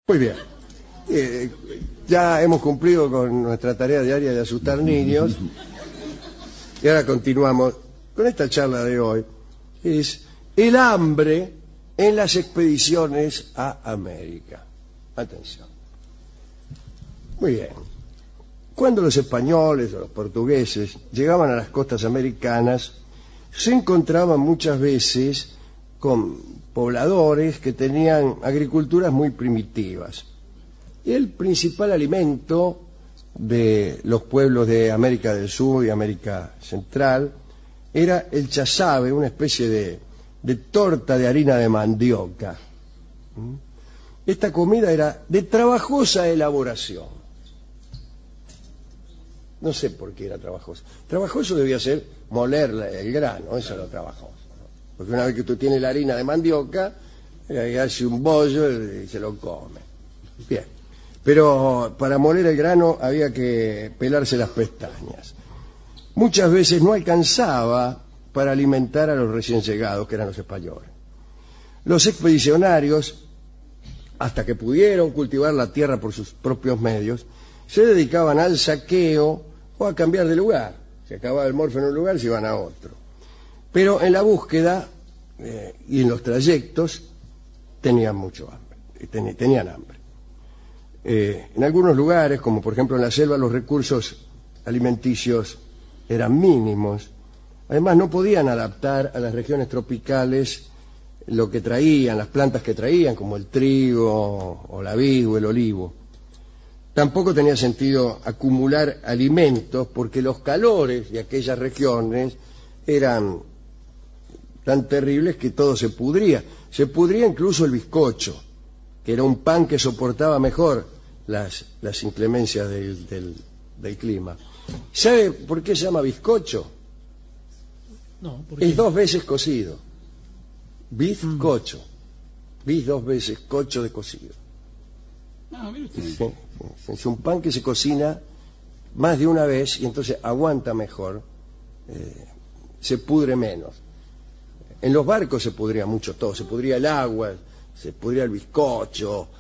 Muy bien. Ya hemos cumplido con nuestra tarea diaria de asustar niños. Y ahora continuamos con esta charla de hoy. Es el hambre en las expediciones a América. Atención. Muy bien. Cuando los españoles o los portugueses llegaban a las costas americanas, se encontraban muchas veces con pobladores que tenían agriculturas muy primitivas. Y el principal alimento de los pueblos de América del Sur y América Central era el chazabe, una especie de torta de harina de mandioca. Esta comida era de trabajosa elaboración. No sé por qué era trabajoso. Trabajoso debía ser moler el grano, eso era lo trabajoso, ¿no? Porque una vez que tú tienes la harina de mandioca, hace un bollo y se lo come. Bien. Pero para moler el grano había que pelarse las pestañas. Muchas veces no alcanzaba para alimentar a los recién llegados, que eran los españoles. Los expedicionarios, hasta que pudieron cultivar la tierra por sus propios medios, se dedicaban al saqueo o a cambiar de lugar. Se acababa el morfe en un lugar, se iban a otro. Pero en la búsqueda y en los trayectos tenían mucho hambre. Tenían hambre. En algunos lugares, como por ejemplo en la selva, los recursos alimenticios eran mínimos. Además, no podían adaptar a las regiones tropicales lo que traían, las plantas que traían, como el trigo o la vid o el olivo. Tampoco tenía sentido acumular alimentos porque los calores de aquellas regiones eran tan terribles que todo se pudría. Se pudría incluso el bizcocho, que era un pan que soportaba mejor las inclemencias del clima. ¿Sabe por qué se llama bizcocho? No, ¿por qué? Es 2 veces cocido. Bizcocho. Biz 2 veces, cocho de cocido. No, mire usted. Sí. Es un pan que se cocina más de una vez y entonces aguanta mejor, se pudre menos. En los barcos se pudría mucho todo, se pudría el agua, se pudría el bizcocho,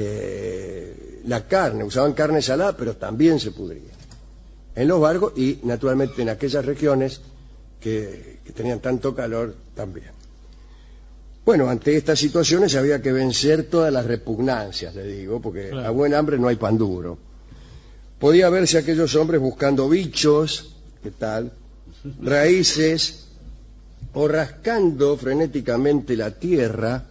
la carne, usaban carne salada, pero también se pudría. En los barcos y naturalmente en aquellas regiones que tenían tanto calor también. Bueno, ante estas situaciones había que vencer todas las repugnancias, le digo, porque claro, a buen hambre no hay pan duro. Podía verse aquellos hombres buscando bichos, ¿qué tal?, raíces, o rascando frenéticamente la tierra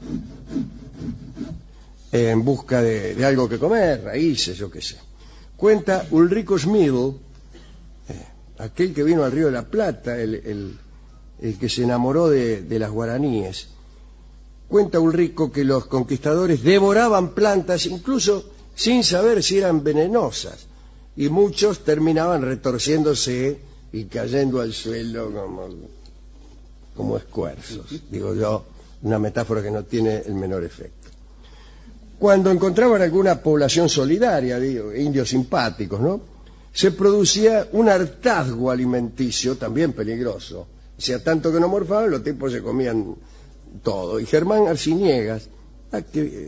en busca de algo que comer, raíces, yo qué sé. Cuenta Ulrico Schmidl, aquel que vino al Río de la Plata, el que se enamoró de las guaraníes. Cuenta Ulrico que los conquistadores devoraban plantas incluso sin saber si eran venenosas, y muchos terminaban retorciéndose y cayendo al suelo como escuerzos. Digo yo, una metáfora que no tiene el menor efecto. Cuando encontraban alguna población solidaria, digo, indios simpáticos, ¿no?, se producía un hartazgo alimenticio también peligroso. O sea, tanto que no morfaban, los tipos se comían todo. Y Germán Arciniegas, hay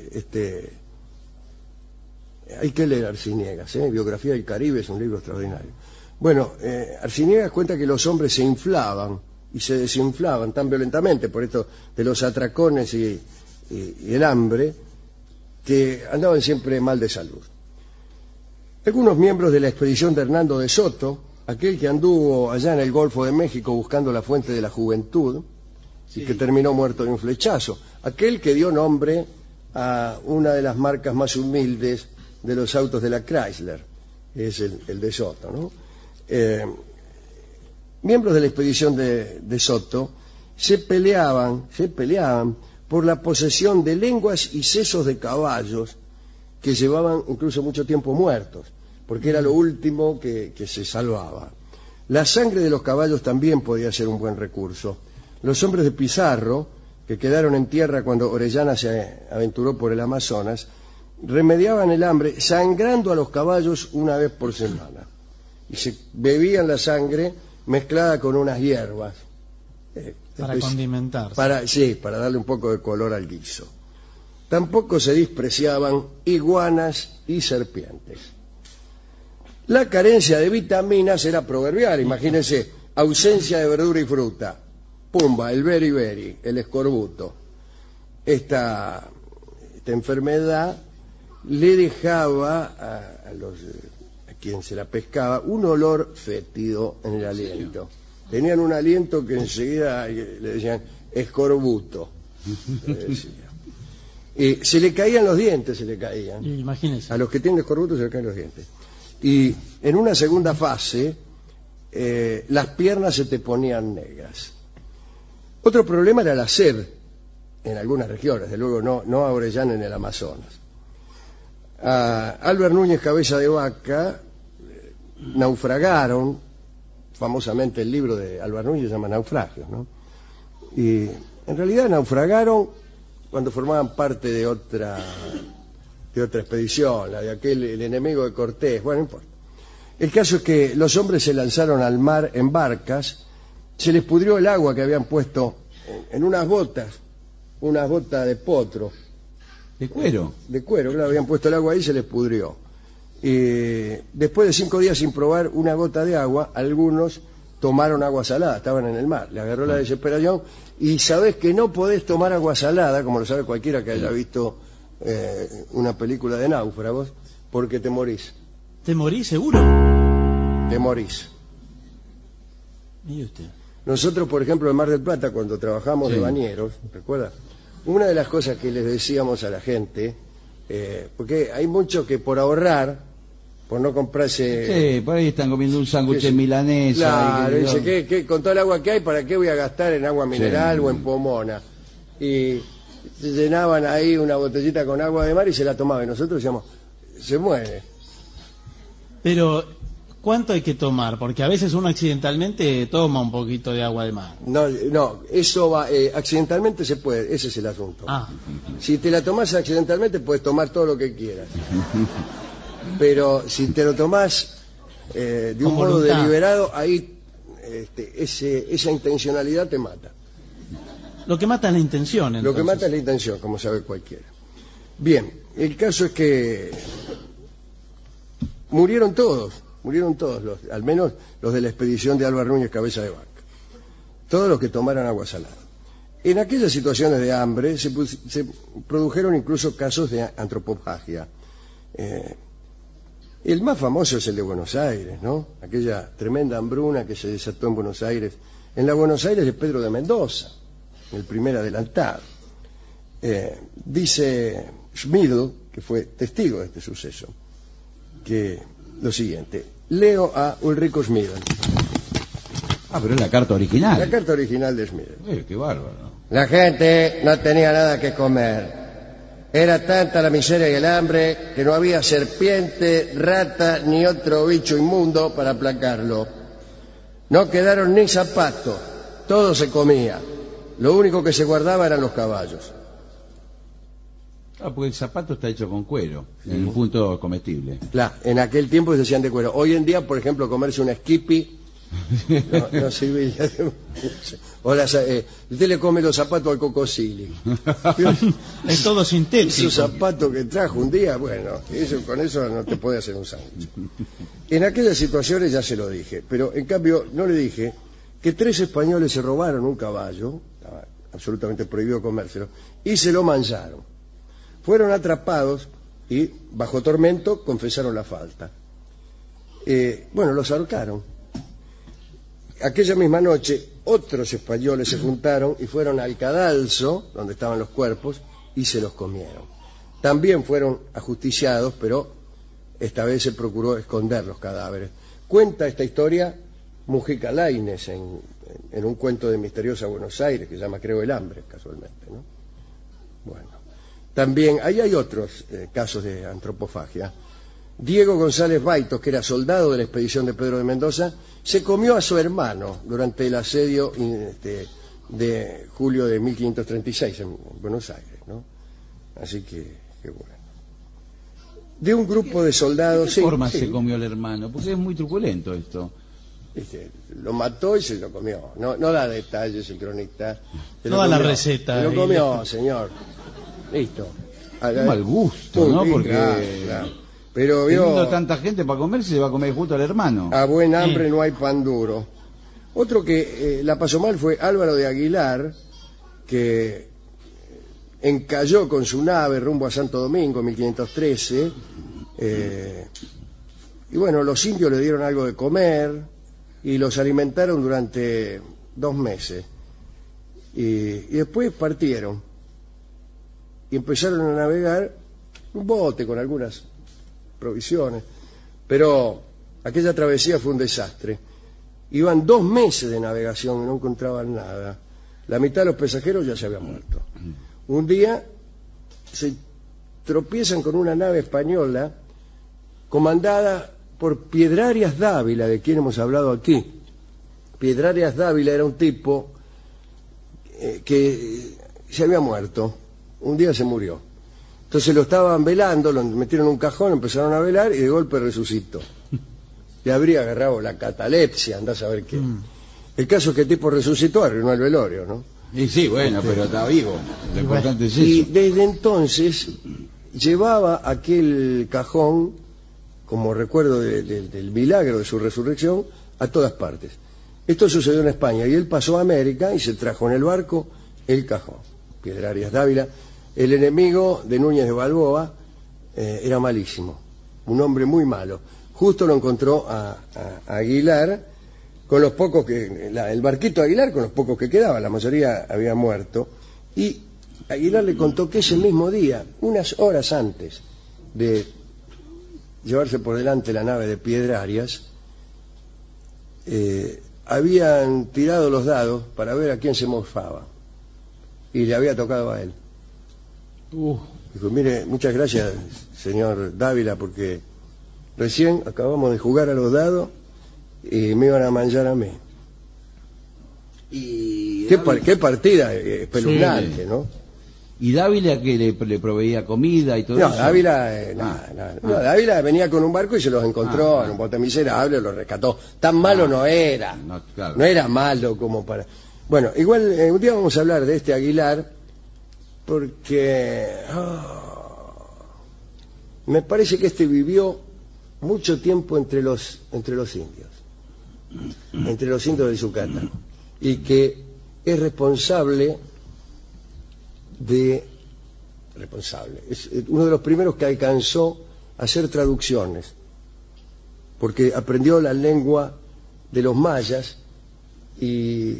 que leer Arciniegas, Biografía del Caribe es un libro extraordinario. Bueno, Arciniegas cuenta que los hombres se inflaban y se desinflaban tan violentamente por esto de los atracones y el hambre, que andaban siempre mal de salud. Algunos miembros de la expedición de Hernando de Soto, aquel que anduvo allá en el Golfo de México buscando la fuente de la juventud, y que terminó muerto de un flechazo, aquel que dio nombre a una de las marcas más humildes de los autos de la Chrysler, es el de Soto, ¿no? Miembros de la expedición de Soto se peleaban por la posesión de lenguas y sesos de caballos que llevaban incluso mucho tiempo muertos, porque era lo último que se salvaba. La sangre de los caballos también podía ser un buen recurso. Los hombres de Pizarro, que quedaron en tierra cuando Orellana se aventuró por el Amazonas, remediaban el hambre sangrando a los caballos una vez por semana. Y se bebían la sangre mezclada con unas hierbas. Para condimentar. Para darle un poco de color al guiso. Tampoco se despreciaban iguanas y serpientes. La carencia de vitaminas era proverbial. Imagínense, ausencia de verdura y fruta. Pumba, el beriberi, el escorbuto. Esta enfermedad le dejaba a quien se la pescaba un olor fétido en el aliento. Tenían un aliento que enseguida le decían escorbuto. Se le caían los dientes, Imagínense. A los que tienen escorbuto se le caen los dientes. Y en una segunda fase, las piernas se te ponían negras. Otro problema era la sed en algunas regiones, desde luego no a Orellana en el Amazonas. Albert Núñez Cabeza de Vaca naufragaron, famosamente el libro de Albert Núñez se llama Naufragios, ¿no? Y en realidad naufragaron cuando formaban parte de otra expedición, la de el enemigo de Cortés, bueno, no importa. El caso es que los hombres se lanzaron al mar en barcas, se les pudrió el agua que habían puesto en unas botas de potro. ¿De cuero? De cuero, claro, habían puesto el agua ahí y se les pudrió. Después de 5 días sin probar una gota de agua, algunos tomaron agua salada, estaban en el mar, le agarró la desesperación, y sabés que no podés tomar agua salada, como lo sabe cualquiera que haya visto una película de náufragos, porque te morís. ¿Te morís seguro? Te morís. ¿Y usted? Nosotros, por ejemplo, en Mar del Plata, cuando trabajamos de bañeros, ¿recuerda? Una de las cosas que les decíamos a la gente, porque hay muchos que por ahorrar, por no comprarse... Sí, por ahí están comiendo un sándwich de milanesa. Claro, dice, que con todo el agua que hay, ¿para qué voy a gastar en agua mineral o en pomona? Y se llenaban ahí una botellita con agua de mar y se la tomaban. Y nosotros decíamos, se muere. Pero, ¿cuánto hay que tomar? Porque a veces uno accidentalmente toma un poquito de agua de mar. No, eso va, accidentalmente se puede, ese es el asunto. Si te la tomás accidentalmente, puedes tomar todo lo que quieras. Pero si te lo tomás de un modo deliberado, ahí esa intencionalidad te mata. Lo que mata es la intención, entonces. Lo que mata es la intención, como sabe cualquiera. Bien, el caso es que murieron todos, al menos los de la expedición de Álvaro Núñez Cabeza de Vaca. Todos los que tomaran agua salada. En aquellas situaciones de hambre se produjeron incluso casos de antropofagia. El más famoso es el de Buenos Aires, ¿no? Aquella tremenda hambruna que se desató en Buenos Aires, en la Buenos Aires de Pedro de Mendoza, el primer adelantado. Dice Schmidl, que fue testigo de este suceso, que lo siguiente: leo a Ulrico Schmidl. Pero es la carta original. La carta original de Schmidl. Qué bárbaro. La gente no tenía nada que comer. Era tanta la miseria y el hambre que no había serpiente, rata ni otro bicho inmundo para aplacarlo. No quedaron ni zapatos, todo se comía. Lo único que se guardaba eran los caballos. Porque el zapato está hecho con cuero, en un punto comestible. Claro, en aquel tiempo se hacían de cuero. Hoy en día, por ejemplo, comerse una Skippy no serviría de mucho. Usted le come los zapatos al Cocosili. Es todo sintético. Esos zapatos que trajo un día, bueno, con eso no te puede hacer un sándwich. En aquellas situaciones ya se lo dije, pero en cambio no le dije que 3 españoles se robaron un caballo, estaba absolutamente prohibido comérselo, y se lo mancharon. Fueron atrapados y, bajo tormento, confesaron la falta. Los ahorcaron. Aquella misma noche, otros españoles se juntaron y fueron al cadalso, donde estaban los cuerpos, y se los comieron. También fueron ajusticiados, pero esta vez se procuró esconder los cadáveres. Cuenta esta historia Mujica Lainez en un cuento de Misteriosa Buenos Aires, que se llama Creo el hambre, casualmente, ¿no? Bueno, también ahí hay otros casos de antropofagia. Diego González Baitos, que era soldado de la expedición de Pedro de Mendoza, se comió a su hermano durante el asedio de julio de 1536 en Buenos Aires, ¿no? Así que bueno. De un grupo de soldados... ¿De qué forma se comió el hermano? Porque es muy truculento esto. Lo mató y se lo comió. No da detalles el cronista. No da la receta. Se lo comió, señor. Listo. Qué mal gusto, ¿no? Porque claro. Pero teniendo tanta gente para comer, se va a comer justo al hermano. A buen hambre no hay pan duro. Otro que la pasó mal fue Álvaro de Aguilar, que encalló con su nave rumbo a Santo Domingo en 1513. Y bueno, los indios le dieron algo de comer y los alimentaron durante 2 meses. Y después partieron y empezaron a navegar un bote con algunas provisiones, pero aquella travesía fue un desastre. Iban 2 meses de navegación y no encontraban nada. La mitad de los pasajeros ya se habían muerto. Un día se tropiezan con una nave española comandada por Piedrarias Dávila, de quien hemos hablado aquí. Piedrarias Dávila era un tipo que se había muerto. Un día se murió. Entonces lo estaban velando, lo metieron en un cajón, empezaron a velar y de golpe resucitó. Le habría agarrado la catalepsia, andás a ver qué. El caso es que el tipo resucitó, arruinó el velorio, ¿no? Y sí, bueno, pero está vivo. Lo importante es eso. Y desde entonces llevaba aquel cajón, como recuerdo del milagro de su resurrección, a todas partes. Esto sucedió en España y él pasó a América y se trajo en el barco el cajón. Piedrarias Dávila. El enemigo de Núñez de Balboa era malísimo, un hombre muy malo. Justo lo encontró a Aguilar con los pocos que... el barquito de Aguilar con los pocos que quedaban, la mayoría había muerto. Y Aguilar le contó que ese mismo día, unas horas antes de llevarse por delante la nave de Piedrarias, habían tirado los dados para ver a quién se mofaba. Y le había tocado a él. Dijo, mire, muchas gracias, señor Dávila, porque recién acabamos de jugar a los dados y me iban a manchar a mí. Y qué partida espeluznante, sí. ¿No? ¿Y Dávila que le proveía comida y todo eso? Dávila, Dávila venía con un barco y se los encontró en un bote miserable, los rescató. Tan malo no era. No era malo como para... Bueno, igual un día vamos a hablar de este Aguilar, porque me parece que este vivió mucho tiempo entre los indios de Yucatán, y que es responsable, es uno de los primeros que alcanzó a hacer traducciones, porque aprendió la lengua de los mayas y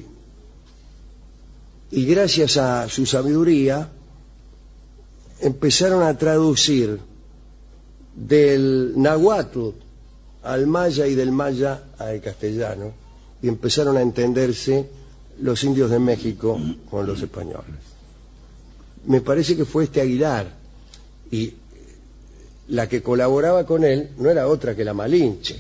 gracias a su sabiduría empezaron a traducir del náhuatl al maya y del maya al castellano, y empezaron a entenderse los indios de México con los españoles. Me parece que fue este Aguilar, y la que colaboraba con él no era otra que la Malinche,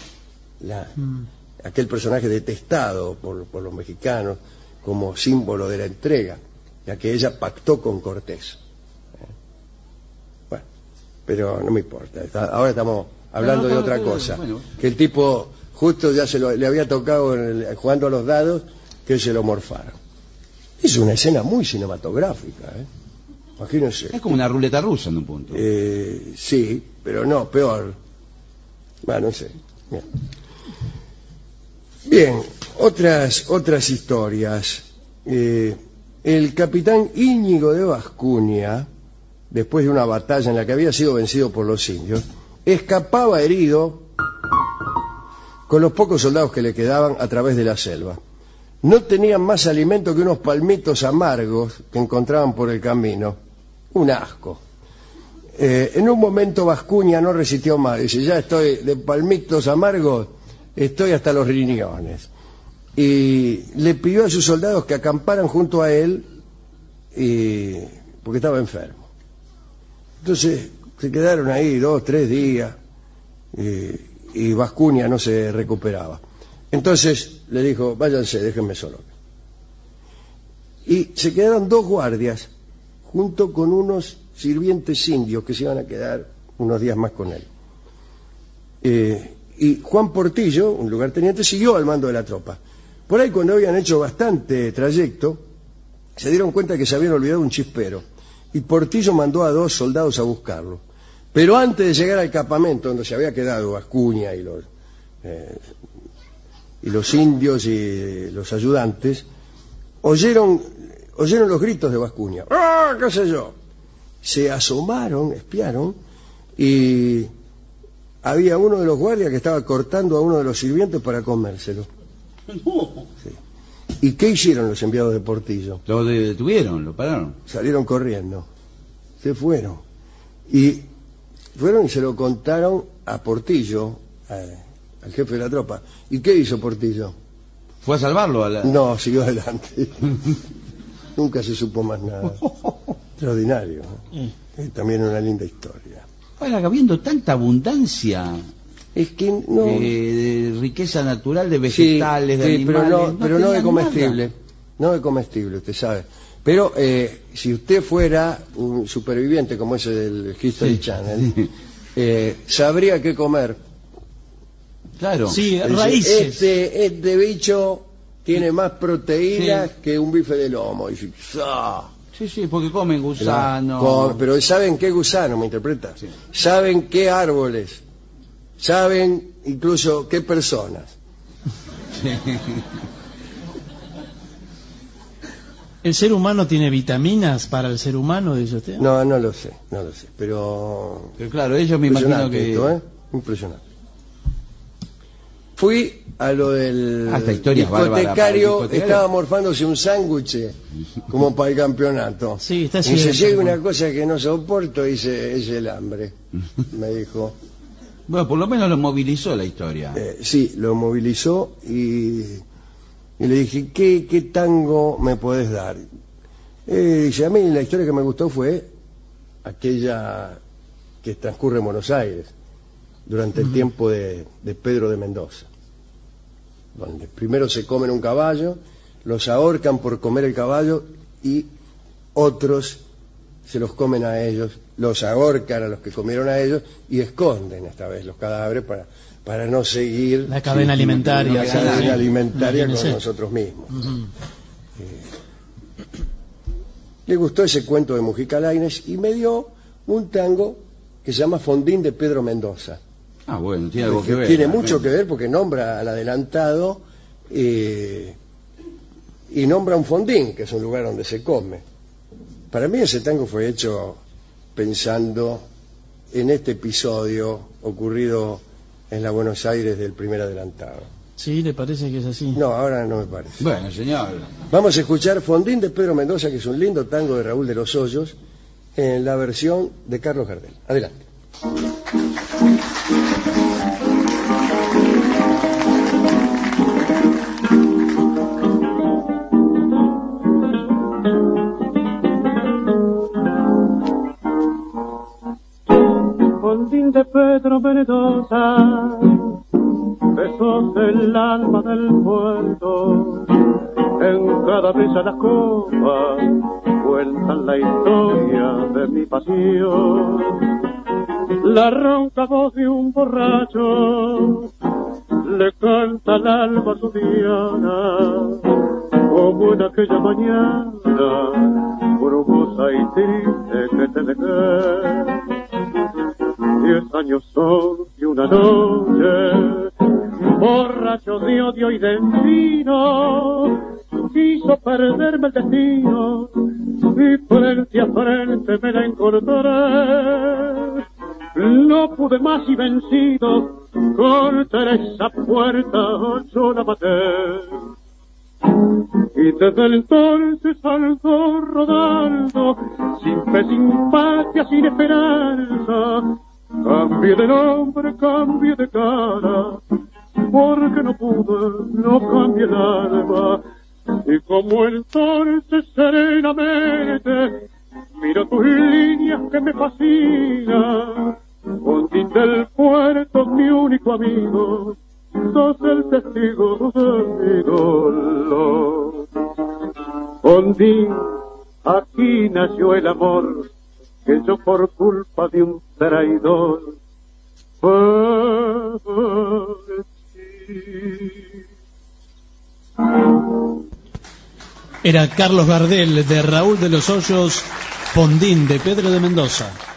aquel personaje detestado por los mexicanos como símbolo de la entrega, ya que ella pactó con Cortés. Bueno, pero no me importa. Ahora estamos hablando de otra cosa. Bueno. Que el tipo justo ya le había tocado jugando a los dados, que se lo morfaron. Es una escena muy cinematográfica, Imagínense. Es como una ruleta rusa en un punto. Sí, pero no, peor. Bueno, no sé. Bien, otras historias. El capitán Íñigo de Vascuña, después de una batalla en la que había sido vencido por los indios, escapaba herido con los pocos soldados que le quedaban a través de la selva. No tenían más alimento que unos palmitos amargos que encontraban por el camino. Un asco. En un momento Vascuña no resistió más. Dice, ya estoy de palmitos amargos, estoy hasta los riñones. Y le pidió a sus soldados que acamparan junto a él, porque estaba enfermo. Entonces se quedaron ahí 2 o 3 días y Vascuña no se recuperaba. Entonces le dijo, váyanse, déjenme solo. Y se quedaron 2 guardias junto con unos sirvientes indios que se iban a quedar unos días más con él. Y Juan Portillo, un lugarteniente, siguió al mando de la tropa. Por ahí, cuando habían hecho bastante trayecto, se dieron cuenta que se habían olvidado un chispero. y Portillo mandó a 2 soldados a buscarlo. Pero antes de llegar al campamento donde se había quedado Bascuña y los indios y los ayudantes, oyeron los gritos de Bascuña. ¡Ah, qué sé yo! Se asomaron, espiaron, y había uno de los guardias que estaba cortando a uno de los sirvientes para comérselo. Sí. ¿Y qué hicieron los enviados de Portillo? Lo detuvieron, lo pararon. Salieron corriendo, se fueron. Y fueron y se lo contaron a Portillo, al jefe de la tropa. ¿Y qué hizo Portillo? ¿Fue a salvarlo? No, siguió adelante. Nunca se supo más nada. Extraordinario, ¿no? Es también una linda historia. Ahora, habiendo tanta abundancia Es que no... de riqueza natural, de vegetales, de animales... pero no de tenían comestible. nada. No de comestible, usted sabe. Pero si usted fuera un superviviente como ese del History Channel, sabría qué comer. Claro. Sí, Dice, raíces. Este bicho tiene más proteínas que un bife de lomo. Y dice, ¡ah! Sí, porque comen gusanos. Pero ¿saben qué gusano? ¿Me interpreta? Sí. ¿Saben qué árboles? ¿Saben incluso qué personas? ¿El ser humano tiene vitaminas para el ser humano, dice usted? No lo sé, pero claro, ellos me imagino impresionante que... esto, impresionante. Fui a lo del Hasta historias bárbaras para el discotecario, discotecario. estaba morfándose un sándwich como para el campeonato. Sí, está y se cierto. llega una cosa que no soporto, dice, es el hambre, me dijo. Bueno, por lo menos lo movilizó la historia. Sí, lo movilizó y le dije, ¿qué tango me podés dar? Dice, a mí la historia que me gustó fue aquella que transcurre en Buenos Aires, durante el tiempo de Pedro de Mendoza, donde primero se comen un caballo, los ahorcan por comer el caballo y otros se los comen a ellos, los ahorcan a los que comieron a ellos y esconden esta vez los cadáveres para no seguir la cadena alimentaria. la cadena alimentaria con Imagínese. nosotros mismos. Ujú. Le gustó ese cuento de Mujica Lainez y me dio un tango que se llama Fondín de Pedro Mendoza. Ah, bueno, tiene algo que ver. Tiene realmente. mucho que ver porque nombra al adelantado y nombra un fondín, que es un lugar donde se come. Para mí ese tango fue hecho pensando en este episodio ocurrido en la Buenos Aires del primer adelantado. Sí, ¿le parece que es así? No, ahora no me parece. Bueno, señor. Vamos a escuchar Fondín de Pedro Mendoza, que es un lindo tango de Raúl de los Hoyos, en la versión de Carlos Gardel. Adelante. Fondín de Pedro Mendoza, besos del alma del puerto, en cada mesa las copas cuentan la historia de mi pasión. La ronca voz de un borracho le canta al alma su diana, como en aquella mañana brumosa y triste que te dejé. 10 años son y una noche, borracho de odio y de vino, quiso perderme el destino y frente a frente me la encontré. No pude más y vencido, contra esa puerta yo la maté. Y desde entonces saltó rodando, sin fe, sin patria, sin esperanza. Cambié de nombre, cambié de cara, porque no pude, no cambié el alma. Y como entonces serenamente miro tus líneas que me fascinan, Fondín del puerto, mi único amigo, sos el testigo de mi dolor. Fondín, aquí nació el amor que yo por culpa de un traidor Era Carlos Gardel, de Raúl de los Hoyos, Fondín de Pedro de Mendoza.